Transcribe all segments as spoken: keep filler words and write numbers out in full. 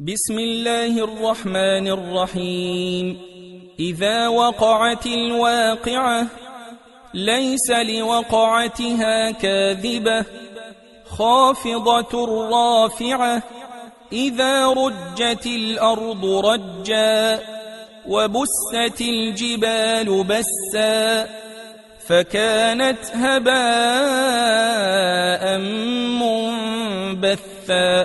بسم الله الرحمن الرحيم. إذا وقعت الواقعة ليس لوقعتها كاذبة خافضة رافعة إذا رجت الأرض رجا وبست الجبال بسا فكانت هباء منبثا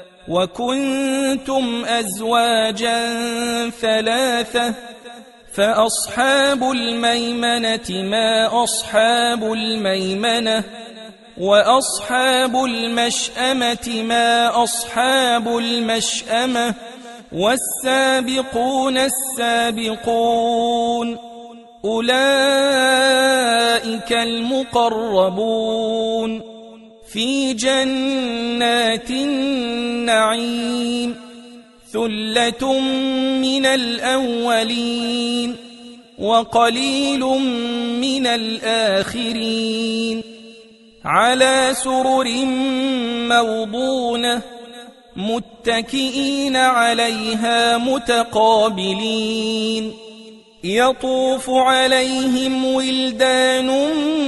وكنتم أزواجا ثلاثة فأصحاب الميمنة ما أصحاب الميمنة وأصحاب المشأمة ما أصحاب المشأمة والسابقون السابقون أولئك المقربون في جنات النعيم ثلة من الأولين وقليل من الآخرين على سرر موضونة متكئين عليها متقابلين يطوف عليهم ولدان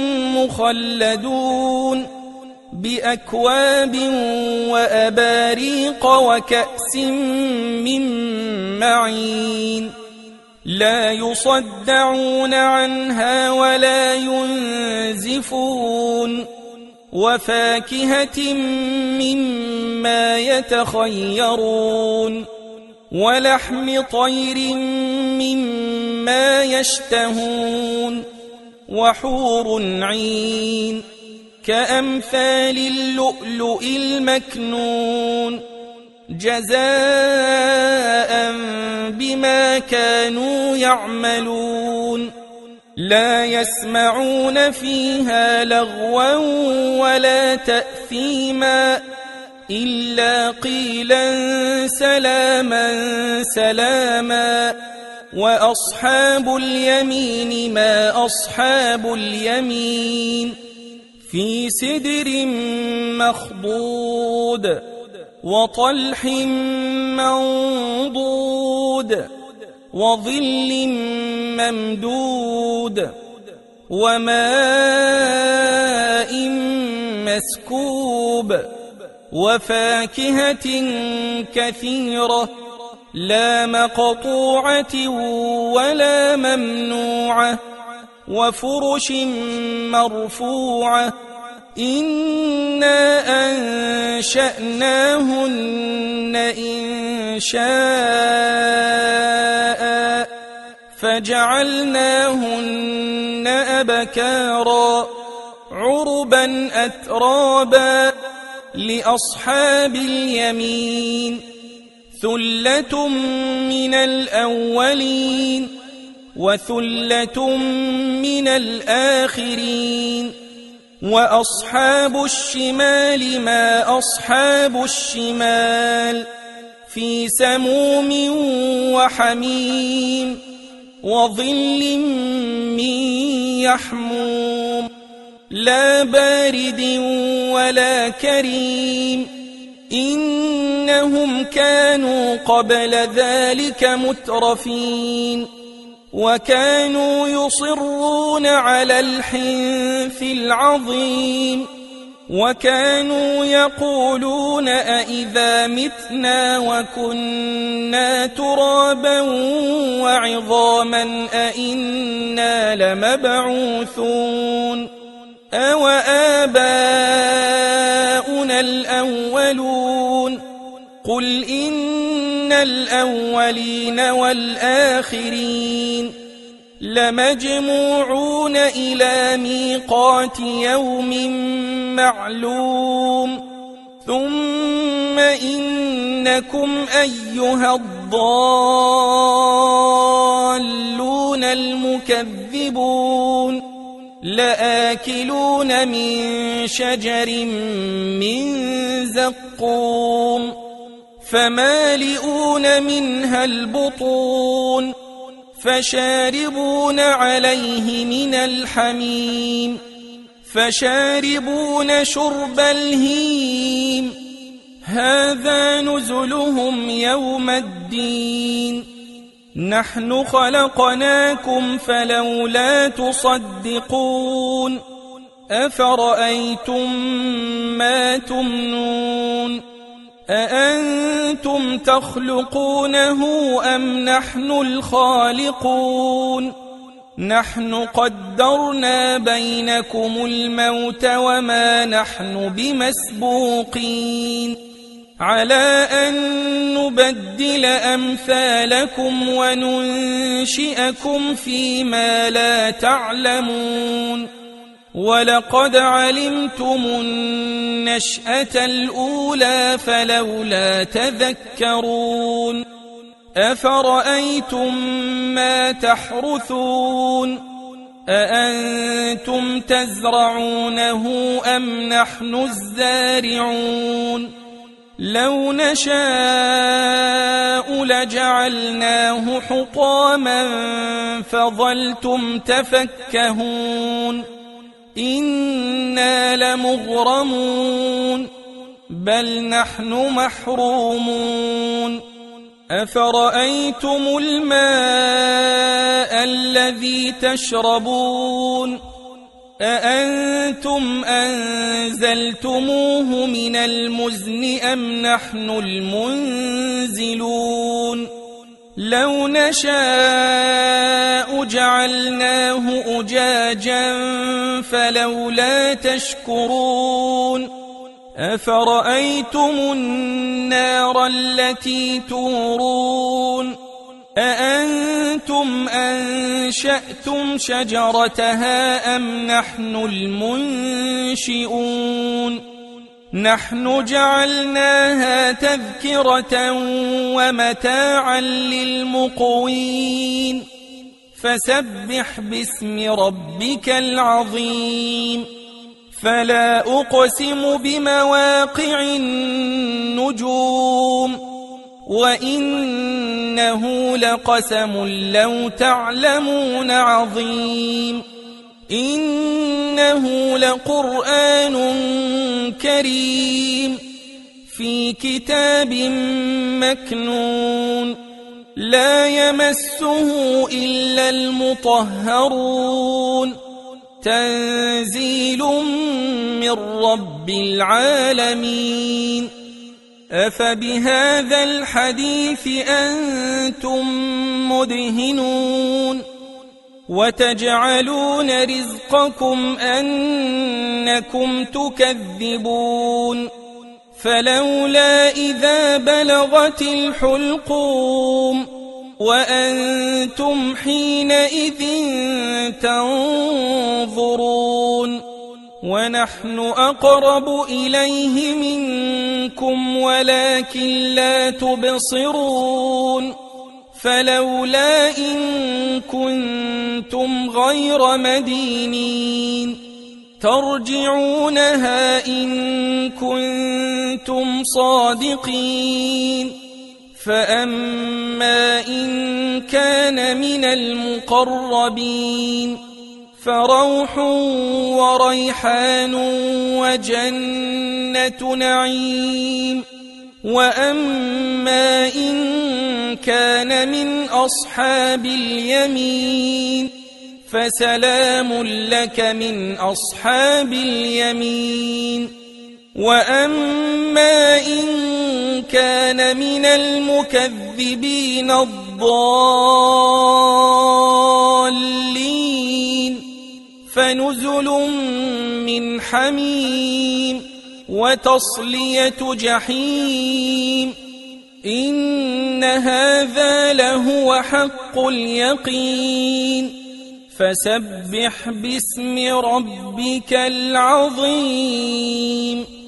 مخلدون بأكواب وأباريق وكأس من معين لا يصدعون عنها ولا ينزفون وفاكهة مما يتخيرون ولحم طير مما يشتهون وحور عين كأمثال اللؤلؤ المكنون جزاء بما كانوا يعملون لا يسمعون فيها لغوا ولا تأثيما إلا قيلا سلاما سلاما وأصحاب اليمين ما أصحاب اليمين في سدر مخضود وطلح منضود وظل ممدود وماء مسكوب وفاكهة كثيرة لا مقطوعة ولا ممنوعة وفرش مرفوعة إنا أنشأناهن إنشاء فجعلناهن أبكارا عربا أترابا لأصحاب اليمين ثلة من الأولين وثلة من الآخرين وأصحاب الشمال ما أصحاب الشمال في سموم وحميم وظل من يحموم لا بارد ولا كريم إنهم كانوا قبل ذلك مترفين وكانوا يصرون على الحنث العظيم وكانوا يقولون أئذا متنا وكنا ترابا وعظاما أئنا لمبعوثون أو آباؤنا الأولون قل إن الأولين والآخرين لمجموعون إلى ميقات يوم معلوم ثم إنكم أيها الضالون المكذبون لآكلون من شجر من زقوم فمالئون منها البطون فشاربون عليه من الحميم فشاربون شرب الهيم هذا نزلهم يوم الدين نحن خلقناكم فلولا تصدقون أفرأيتم ما تمنون أأنتم تخلقونه أم نحن الخالقون نحن قدرنا بينكم الموت وما نحن بمسبوقين على أن نبدل أمثالكم وننشئكم فيما لا تعلمون ولقد علمتم النشأة الأولى فلولا تذكرون أفرأيتم ما تحرثون أأنتم تزرعونه أم نحن الزارعون لو نشاء لجعلناه حطاما فظلتم تفكهون إنا لمغرمون بل نحن محرومون أفرأيتم الماء الذي تشربون أأنتم أنزلتموه من المزن أم نحن المنزلون لو نشاء جعلناه أجاجا فلولا تشكرون أفرأيتم النار التي تورون أأنتم أنشأتم شجرتها أم نحن المنشئون نحن جعلناها تذكرة ومتاعا للمقوين فسبح باسم ربك العظيم فلا أقسم بمواقع النجوم وإنه لقسم لو تعلمون عظيم إنه لقرآن كريم في كتاب مكنون لا يمسه إلا المطهرون تنزيل من رب العالمين أفبهذا الحديث أنتم مدهنون وتجعلون رزقكم أنكم تكذبون فلولا إذا بلغت الحلقوم وأنتم حينئذ تنظرون ونحن أقرب إليه منكم ولكن لا تبصرون فلولا إن كنتم غير مدينين ترجعونها إن كنتم صادقين فأما إن كان من المقربين فروح وريحان وجنة نعيم وأما إن كان من أصحاب اليمين فسلام لك من أصحاب اليمين وأما إن كان من المكذبين الضالين فنزل من حميم وتصلية جحيم إن هذا لهو حق اليقين فسبح باسم ربك العظيم